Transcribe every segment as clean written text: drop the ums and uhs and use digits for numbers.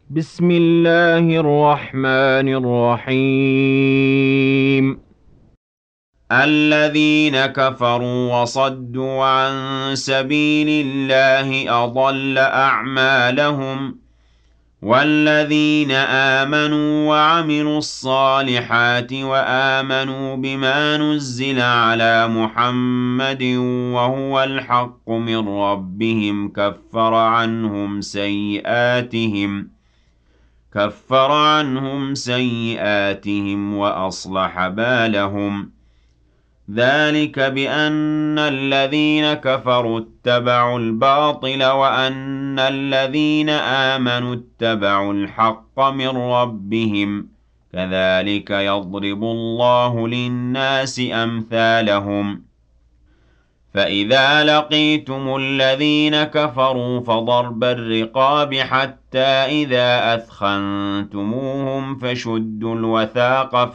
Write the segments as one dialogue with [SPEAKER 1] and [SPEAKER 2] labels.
[SPEAKER 1] بسم الله الرحمن الرحيم. الذين كفروا وصدوا عن سبيل الله أضل أعمالهم، والذين آمنوا وعملوا الصالحات وآمنوا بما نزل على محمد وهو الحق من ربهم كفر عنهم سيئاتهم وأصلح بالهم. ذلك بأن الذين كفروا اتبعوا الباطل وأن الذين آمنوا اتبعوا الحق من ربهم، كذلك يضرب الله للناس أمثالهم. فإذا لقيتم الذين كفروا فضرب الرقاب حتى إذا أثخنتموهم فشدوا الوثاق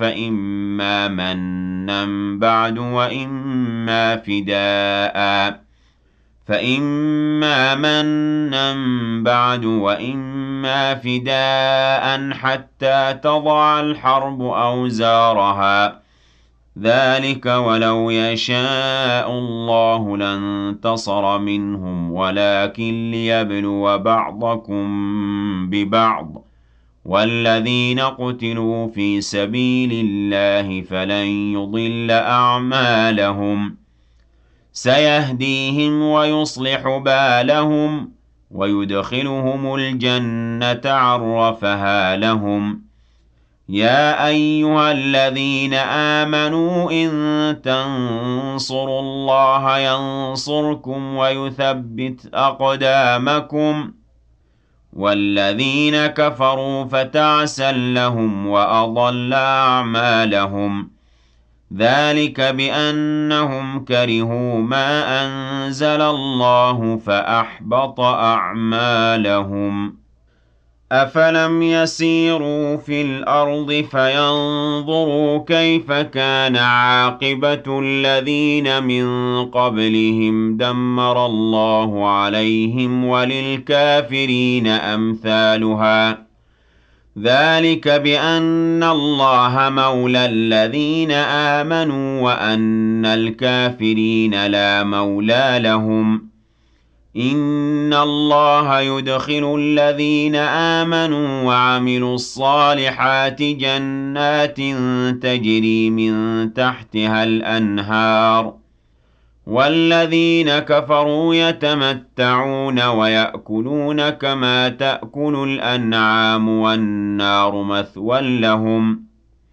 [SPEAKER 1] فإما منا بعد وإما فداء حتى تضع الحرب أوزارها. ذلك ولو يشاء الله لانتصر منهم ولكن ليبلو بعضكم ببعض، والذين قتلوا في سبيل الله فلن يضل أعمالهم. سيهديهم ويصلح بالهم ويدخلهم الجنة عرفها لهم. يا أيها الذين آمنوا إن تنصروا الله ينصركم ويثبت أقدامكم. والذين كفروا فتعسا لهم وأضل أعمالهم. ذلك بأنهم كرهوا ما أنزل الله فأحبط أعمالهم. أفلم يسيروا في الأرض فينظروا كيف كان عاقبة الذين من قبلهم دمر الله عليهم وللكافرين أمثالها. ذلك بأن الله مولى الذين آمنوا وأن الكافرين لا مولى لهم. إن الله يدخل الذين آمنوا وعملوا الصالحات جنات تجري من تحتها الأنهار، والذين كفروا يتمتعون ويأكلون كما تأكل الأنعام والنار مثوى لهم.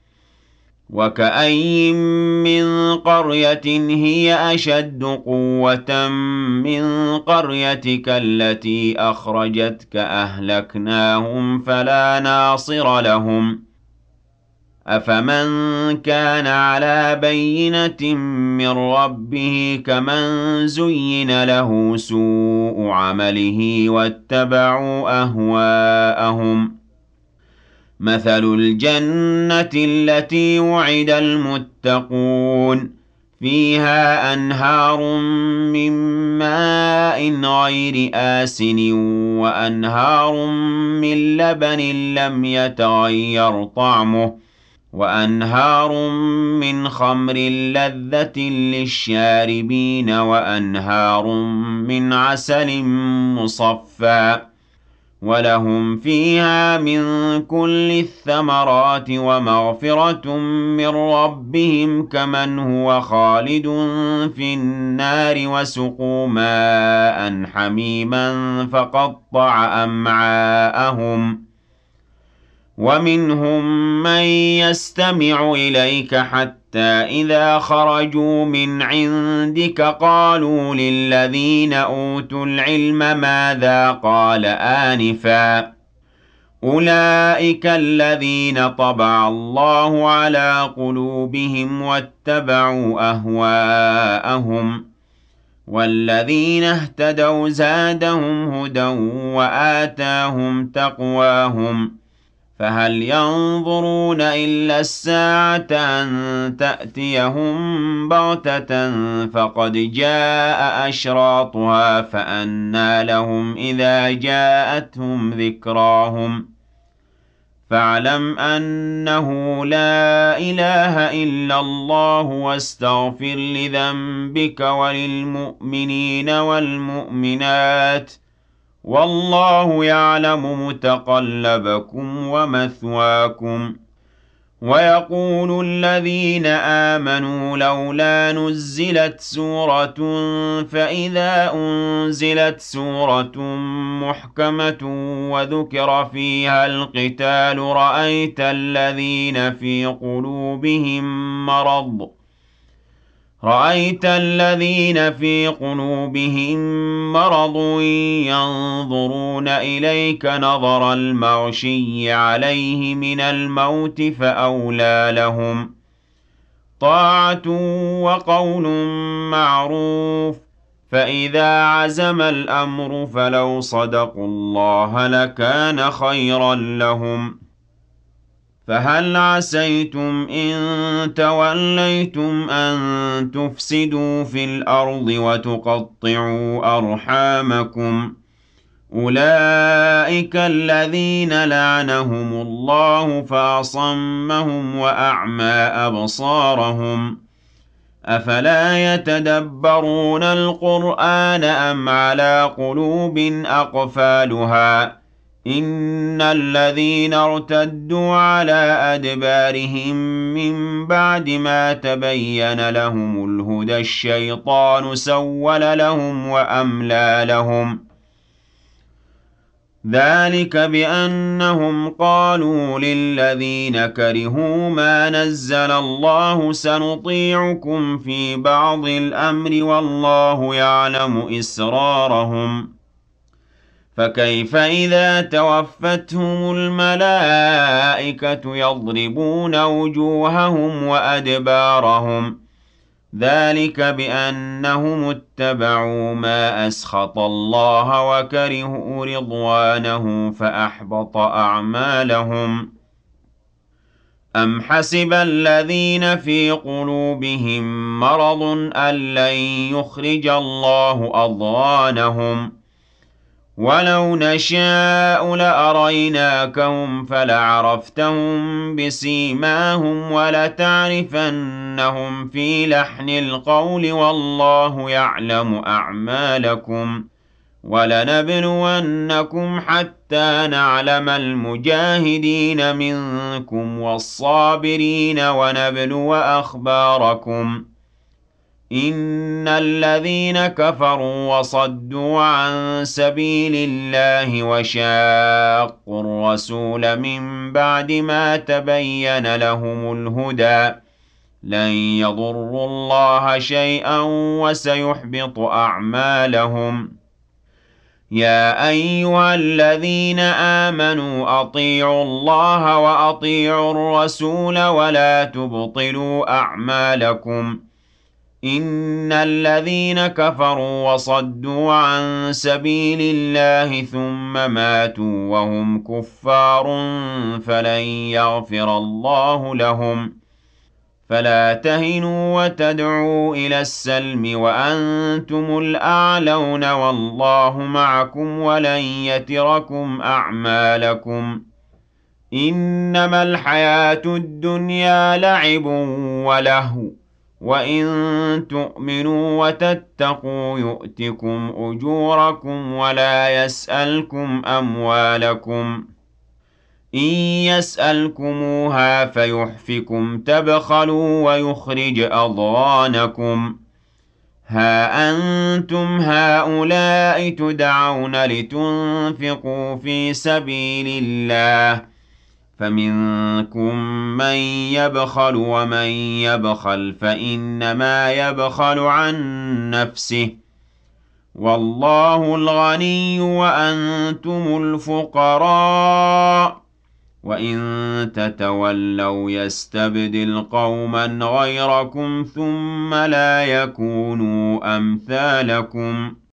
[SPEAKER 1] وكأين من قرية هي أشد قوة من قريتك التي أخرجتك أهلكناهم فلا ناصر لهم. أفمن كان على بينة من ربه كمن زين له سوء عمله واتبعوا أهواءهم. مثل الجنة التي وعد المتقون فيها أنهار من ماء غير آسن وأنهار من لبن لم يتغير طعمه وأنهار من خمر لذة للشاربين وأنهار من عسل مصفى، ولهم فيها من كل الثمرات ومغفرة من ربهم كمن هو خالد في النار وسقوا ماء حميما فقطع أمعاءهم. ومنهم من يستمع إليك حتى إذا خرجوا من عندك قالوا للذين أوتوا العلم ماذا قال آنفا. أولئك الذين طبع الله على قلوبهم واتبعوا أهواءهم. والذين اهتدوا زادهم هدى وآتاهم تقواهم. فهل ينظرون إلا الساعة أن تأتيهم بغتة فقد جاء أشراطها فأنى لهم إذا جاءتهم ذكراهم. فاعلم أنه لا إله إلا الله واستغفر لذنبك وللمؤمنين والمؤمنات والله يعلم متقلبكم ومثواكم ويقول الذين آمنوا لولا نزلت سورة فإذا أنزلت سورة محكمة وذكر فيها القتال رأيت الذين في قلوبهم مرض ينظرون إليك نظر المغشي عليه من الموت فأولى لهم طاعة وقول معروف فإذا عزم الأمر فلو صدقوا الله لكان خيرا لهم فهل عسيتم إن توليتم أن تفسدوا في الأرض وتقطعوا أرحامكم أولئك الذين لعنهم الله فأصمهم وأعمى أبصارهم أفلا يتدبرون القرآن أم على قلوب أقفالها إن الذين ارتدوا على أدبارهم من بعد ما تبين لهم الهدى الشيطان سول لهم وأملى لهم ذلك بأنهم قالوا للذين كرهوا ما نزل الله سنطيعكم في بعض الأمر والله يعلم إسرارهم فكيف إذا توفتهم الملائكة يضربون وجوههم وأدبارهم ذلك بأنهم اتبعوا ما أسخط الله وكرهوا رضوانه فأحبط أعمالهم أم حسب الذين في قلوبهم مرض أن لن يخرج الله أضغانهم ولو نشاء لأريناكهم فلعرفتهم بسيماهم ولتعرفنهم في لحن القول والله يعلم أعمالكم ولنبلونكم حتى نعلم المجاهدين منكم والصابرين ونبلو أخباركم إن الذين كفروا وصدوا عن سبيل الله وشاقوا الرسول من بعد ما تبين لهم الهدى لن يضروا الله شيئا وسيحبط أعمالهم يا أيها الذين آمنوا أطيعوا الله وأطيعوا الرسول ولا تبطلوا أعمالكم إن الذين كفروا وصدوا عن سبيل الله ثم ماتوا وهم كفار فلن يغفر الله لهم فلا تهنوا وتدعوا إلى السلم وأنتم الأعلون والله معكم ولن يتركم أعمالكم إنما الحياة الدنيا لعب ولهو وَإِن تُؤْمِنُوا وَتَتَّقُوا يُؤْتِكُمْ أُجُورَكُمْ وَلَا يَسْأَلْكُمْ أَمْوَالَكُمْ إِن يَسْأَلْكُمُوهَا فَيُحْفِكُمْ تَبْخَلُوا وَيُخْرِجْ أَضْغَانَكُمْ ها أنتم هؤلاء تدعون لتنفقوا في سبيل الله فمنكم من يبخل ومن يبخل فإنما يبخل عن نفسه والله الغني وأنتم الفقراء وإن تتولوا يستبدل قوما غيركم ثم لا يكونوا أمثالكم